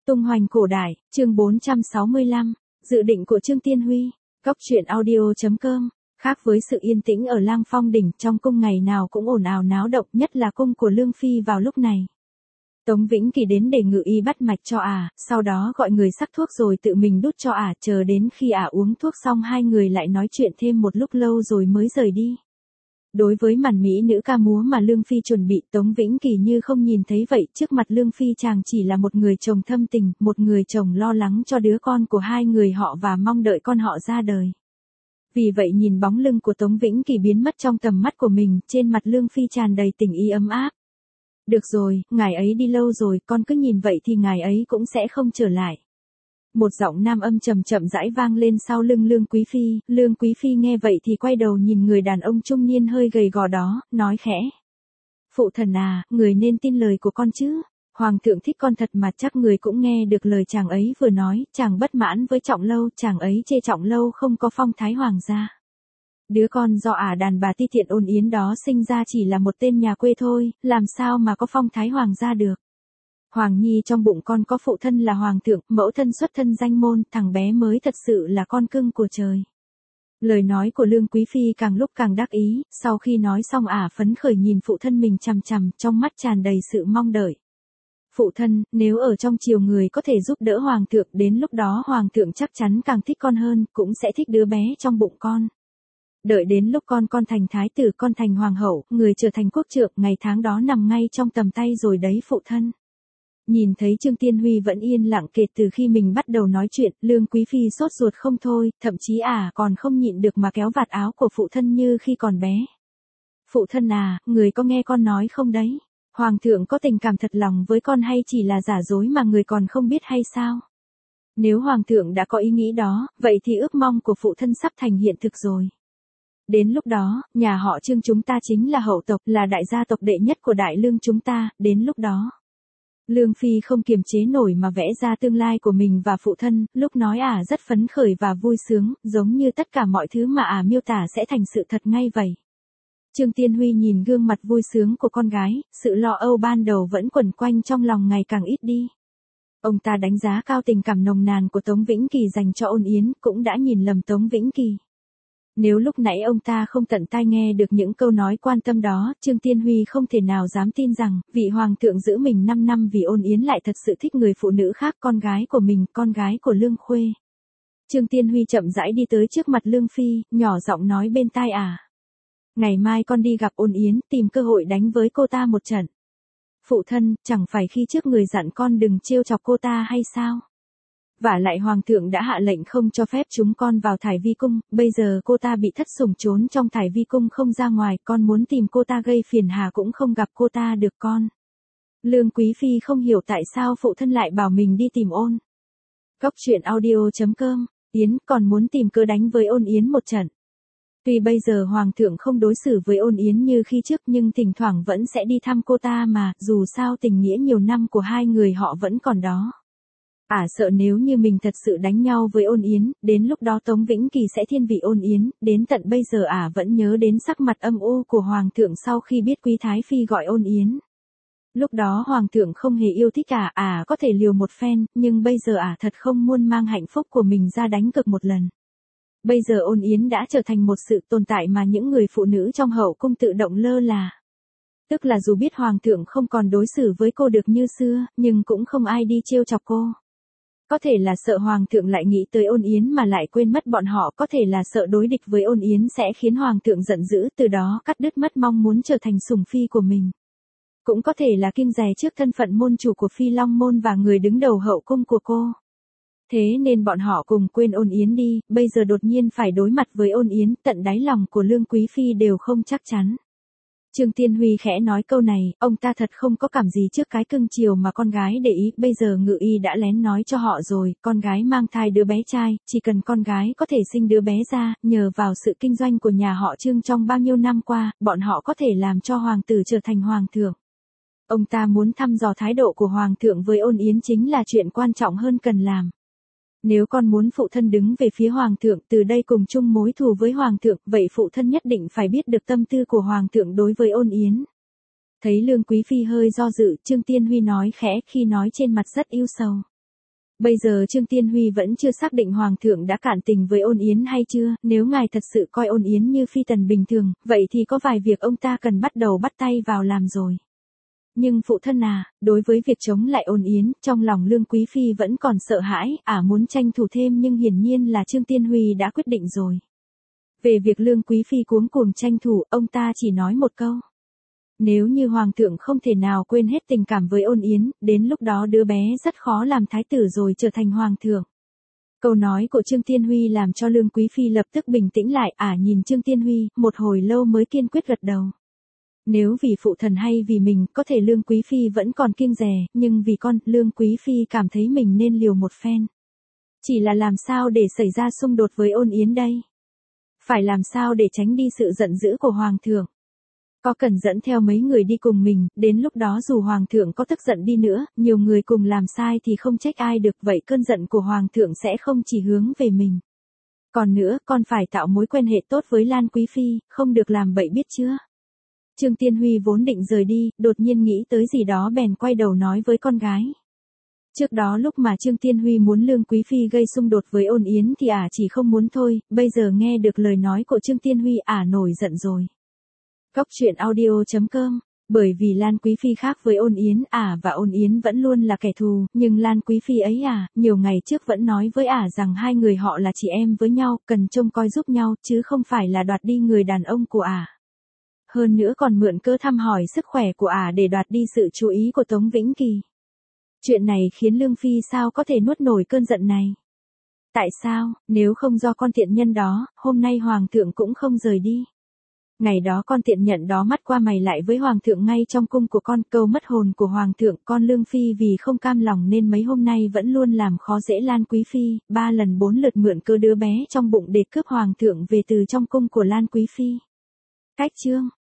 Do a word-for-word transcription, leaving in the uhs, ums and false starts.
Tung hoành cổ đại, chương bốn trăm sáu mươi lăm, dự định của Trương Tiên Huy, Cóc truyện audio chấm com. Khác với sự yên tĩnh ở Lang Phong đỉnh, trong cung ngày nào cũng ồn ào náo động, nhất là cung của Lương Phi vào lúc này. Tống Vĩnh Kỳ đến để ngự y bắt mạch cho ả, à, sau đó gọi người sắc thuốc rồi tự mình đút cho ả, à, chờ đến khi ả à uống thuốc xong hai người lại nói chuyện thêm một lúc lâu rồi mới rời đi. Đối với màn mỹ nữ ca múa mà Lương Phi chuẩn bị, Tống Vĩnh Kỳ như không nhìn thấy vậy, trước mặt Lương Phi chàng chỉ là một người chồng thâm tình, một người chồng lo lắng cho đứa con của hai người họ và mong đợi con họ ra đời. Vì vậy nhìn bóng lưng của Tống Vĩnh Kỳ biến mất trong tầm mắt của mình, trên mặt Lương Phi tràn đầy tình ý ấm áp. Được rồi, ngài ấy đi lâu rồi, con cứ nhìn vậy thì ngài ấy cũng sẽ không trở lại. Một giọng nam âm trầm chậm rãi vang lên sau lưng Lương Quý Phi, Lương Quý Phi nghe vậy thì quay đầu nhìn người đàn ông trung niên hơi gầy gò đó, nói khẽ. Phụ thần à, người nên tin lời của con chứ, hoàng thượng thích con thật mà. Chắc người cũng nghe được lời chàng ấy vừa nói, chàng bất mãn với Trọng Lâu, chàng ấy chê Trọng Lâu không có phong thái hoàng gia. Đứa con do ả đàn bà ti tiện Ôn Yến đó sinh ra chỉ là một tên nhà quê thôi, làm sao mà có phong thái hoàng gia được. Hoàng nhi trong bụng con có phụ thân là hoàng thượng, mẫu thân xuất thân danh môn, thằng bé mới thật sự là con cưng của trời. Lời nói của Lương Quý Phi càng lúc càng đắc ý, sau khi nói xong ả phấn khởi nhìn phụ thân mình chằm chằm, trong mắt tràn đầy sự mong đợi. Phụ thân, nếu ở trong triều người có thể giúp đỡ hoàng thượng, đến lúc đó hoàng thượng chắc chắn càng thích con hơn, cũng sẽ thích đứa bé trong bụng con. Đợi đến lúc con con thành thái tử, con thành hoàng hậu, người trở thành quốc trượng, ngày tháng đó nằm ngay trong tầm tay rồi đấy phụ thân. Nhìn thấy Trương Tiên Huy vẫn yên lặng kể từ khi mình bắt đầu nói chuyện, Lương Quý Phi sốt ruột không thôi, thậm chí ả à, còn không nhịn được mà kéo vạt áo của phụ thân như khi còn bé. Phụ thân à, người có nghe con nói không đấy? Hoàng thượng có tình cảm thật lòng với con hay chỉ là giả dối mà người còn không biết hay sao? Nếu hoàng thượng đã có ý nghĩ đó, vậy thì ước mong của phụ thân sắp thành hiện thực rồi. Đến lúc đó, nhà họ Trương chúng ta chính là hậu tộc, là đại gia tộc đệ nhất của Đại Lương chúng ta, đến lúc đó. Lương Phi không kiềm chế nổi mà vẽ ra tương lai của mình và phụ thân, lúc nói ả à rất phấn khởi và vui sướng, giống như tất cả mọi thứ mà ả à miêu tả sẽ thành sự thật ngay vậy. Trương Tiên Huy nhìn gương mặt vui sướng của con gái, sự lo âu ban đầu vẫn quẩn quanh trong lòng ngày càng ít đi. Ông ta đánh giá cao tình cảm nồng nàn của Tống Vĩnh Kỳ dành cho Ôn Yến, cũng đã nhìn lầm Tống Vĩnh Kỳ. Nếu lúc nãy ông ta không tận tai nghe được những câu nói quan tâm đó, Trương Tiên Huy không thể nào dám tin rằng, vị hoàng thượng giữ mình năm năm vì Ôn Yến lại thật sự thích người phụ nữ khác, con gái của mình, con gái của Lương Khuê. Trương Tiên Huy chậm rãi đi tới trước mặt Lương Phi, nhỏ giọng nói bên tai ả. À. Ngày mai con đi gặp Ôn Yến, tìm cơ hội đánh với cô ta một trận. Phụ thân, chẳng phải khi trước người dặn con đừng trêu chọc cô ta hay sao? Vả lại hoàng thượng đã hạ lệnh không cho phép chúng con vào Thải Vi cung, bây giờ cô ta bị thất sủng trốn trong Thải Vi cung không ra ngoài, con muốn tìm cô ta gây phiền hà cũng không gặp cô ta được con. Lương Quý Phi không hiểu tại sao phụ thân lại bảo mình đi tìm Ôn. Cóc truyện audio chấm com, Yến còn muốn tìm cơ đánh với Ôn Yến một trận. Tuy bây giờ hoàng thượng không đối xử với Ôn Yến như khi trước nhưng thỉnh thoảng vẫn sẽ đi thăm cô ta mà, dù sao tình nghĩa nhiều năm của hai người họ vẫn còn đó. Ả à, sợ nếu như mình thật sự đánh nhau với Ôn Yến, đến lúc đó Tống Vĩnh Kỳ sẽ thiên vị Ôn Yến, đến tận bây giờ Ả à vẫn nhớ đến sắc mặt âm u của hoàng thượng sau khi biết Quý Thái Phi gọi Ôn Yến. Lúc đó hoàng thượng không hề yêu thích Ả, Ả à, có thể liều một phen, nhưng bây giờ Ả à thật không muốn mang hạnh phúc của mình ra đánh cược một lần. Bây giờ Ôn Yến đã trở thành một sự tồn tại mà những người phụ nữ trong hậu cung tự động lơ là. Tức là dù biết hoàng thượng không còn đối xử với cô được như xưa, nhưng cũng không ai đi trêu chọc cô. Có thể là sợ hoàng thượng lại nghĩ tới Ôn Yến mà lại quên mất bọn họ, có thể là sợ đối địch với Ôn Yến sẽ khiến hoàng thượng giận dữ, từ đó cắt đứt mất mong muốn trở thành sủng phi của mình. Cũng có thể là kiêng dè trước thân phận môn chủ của Phi Long môn và người đứng đầu hậu cung của cô. Thế nên bọn họ cùng quên Ôn Yến đi, bây giờ đột nhiên phải đối mặt với Ôn Yến, tận đáy lòng của Lương Quý Phi đều không chắc chắn. Trương Tiên Huy khẽ nói câu này, ông ta thật không có cảm gì trước cái cưng chiều mà con gái để ý, bây giờ ngự y đã lén nói cho họ rồi, con gái mang thai đứa bé trai, chỉ cần con gái có thể sinh đứa bé ra, nhờ vào sự kinh doanh của nhà họ Trương trong bao nhiêu năm qua, bọn họ có thể làm cho hoàng tử trở thành hoàng thượng. Ông ta muốn thăm dò thái độ của hoàng thượng với Ôn Yến chính là chuyện quan trọng hơn cần làm. Nếu con muốn phụ thân đứng về phía hoàng thượng, từ đây cùng chung mối thù với hoàng thượng, vậy phụ thân nhất định phải biết được tâm tư của hoàng thượng đối với Ôn Yến. Thấy Lương Quý Phi hơi do dự, Trương Tiên Huy nói khẽ, khi nói trên mặt rất ưu sầu. Bây giờ Trương Tiên Huy vẫn chưa xác định Hoàng thượng đã cạn tình với Ôn Yến hay chưa, nếu ngài thật sự coi Ôn Yến như phi tần bình thường, vậy thì có vài việc ông ta cần bắt đầu bắt tay vào làm rồi. Nhưng phụ thân à, đối với việc chống lại Ôn Yến, trong lòng Lương Quý Phi vẫn còn sợ hãi, ả à muốn tranh thủ thêm nhưng hiển nhiên là Trương Tiên Huy đã quyết định rồi. Về việc Lương Quý Phi cuống cuồng tranh thủ, ông ta chỉ nói một câu. Nếu như Hoàng thượng không thể nào quên hết tình cảm với Ôn Yến, đến lúc đó đứa bé rất khó làm thái tử rồi trở thành Hoàng thượng. Câu nói của Trương Tiên Huy làm cho Lương Quý Phi lập tức bình tĩnh lại, ả à nhìn Trương Tiên Huy, một hồi lâu mới kiên quyết gật đầu. Nếu vì phụ thần hay vì mình, có thể Lương Quý Phi vẫn còn kiêng dè, nhưng vì con, Lương Quý Phi cảm thấy mình nên liều một phen. Chỉ là làm sao để xảy ra xung đột với Ôn Yến đây? Phải làm sao để tránh đi sự giận dữ của Hoàng thượng? Có cần dẫn theo mấy người đi cùng mình, đến lúc đó dù Hoàng thượng có tức giận đi nữa, nhiều người cùng làm sai thì không trách ai được, vậy cơn giận của Hoàng thượng sẽ không chỉ hướng về mình. Còn nữa, con phải tạo mối quan hệ tốt với Lan Quý Phi, không được làm bậy biết chưa? Trương Tiên Huy vốn định rời đi, đột nhiên nghĩ tới gì đó bèn quay đầu nói với con gái. Trước đó lúc mà Trương Tiên Huy muốn Lương Quý Phi gây xung đột với Ôn Yến thì ả chỉ không muốn thôi, bây giờ nghe được lời nói của Trương Tiên Huy ả nổi giận rồi. Cốc truyện audio chấm com. Bởi vì Lan Quý Phi khác với Ôn Yến, ả và Ôn Yến vẫn luôn là kẻ thù, nhưng Lan Quý Phi ấy à, nhiều ngày trước vẫn nói với ả rằng hai người họ là chị em với nhau, cần trông coi giúp nhau, chứ không phải là đoạt đi người đàn ông của ả. Hơn nữa còn mượn cớ thăm hỏi sức khỏe của ả để đoạt đi sự chú ý của Tống Vĩnh Kỳ. Chuyện này khiến Lương Phi sao có thể nuốt nổi cơn giận này. Tại sao, nếu không do con tiện nhân đó, hôm nay Hoàng thượng cũng không rời đi. Ngày đó con tiện nhận đó mắt qua mày lại với Hoàng thượng ngay trong cung của con, câu mất hồn của Hoàng thượng, con Lương Phi vì không cam lòng nên mấy hôm nay vẫn luôn làm khó dễ Lan Quý Phi, ba lần bốn lượt mượn cơ đứa bé trong bụng để cướp Hoàng thượng về từ trong cung của Lan Quý Phi. Cách chương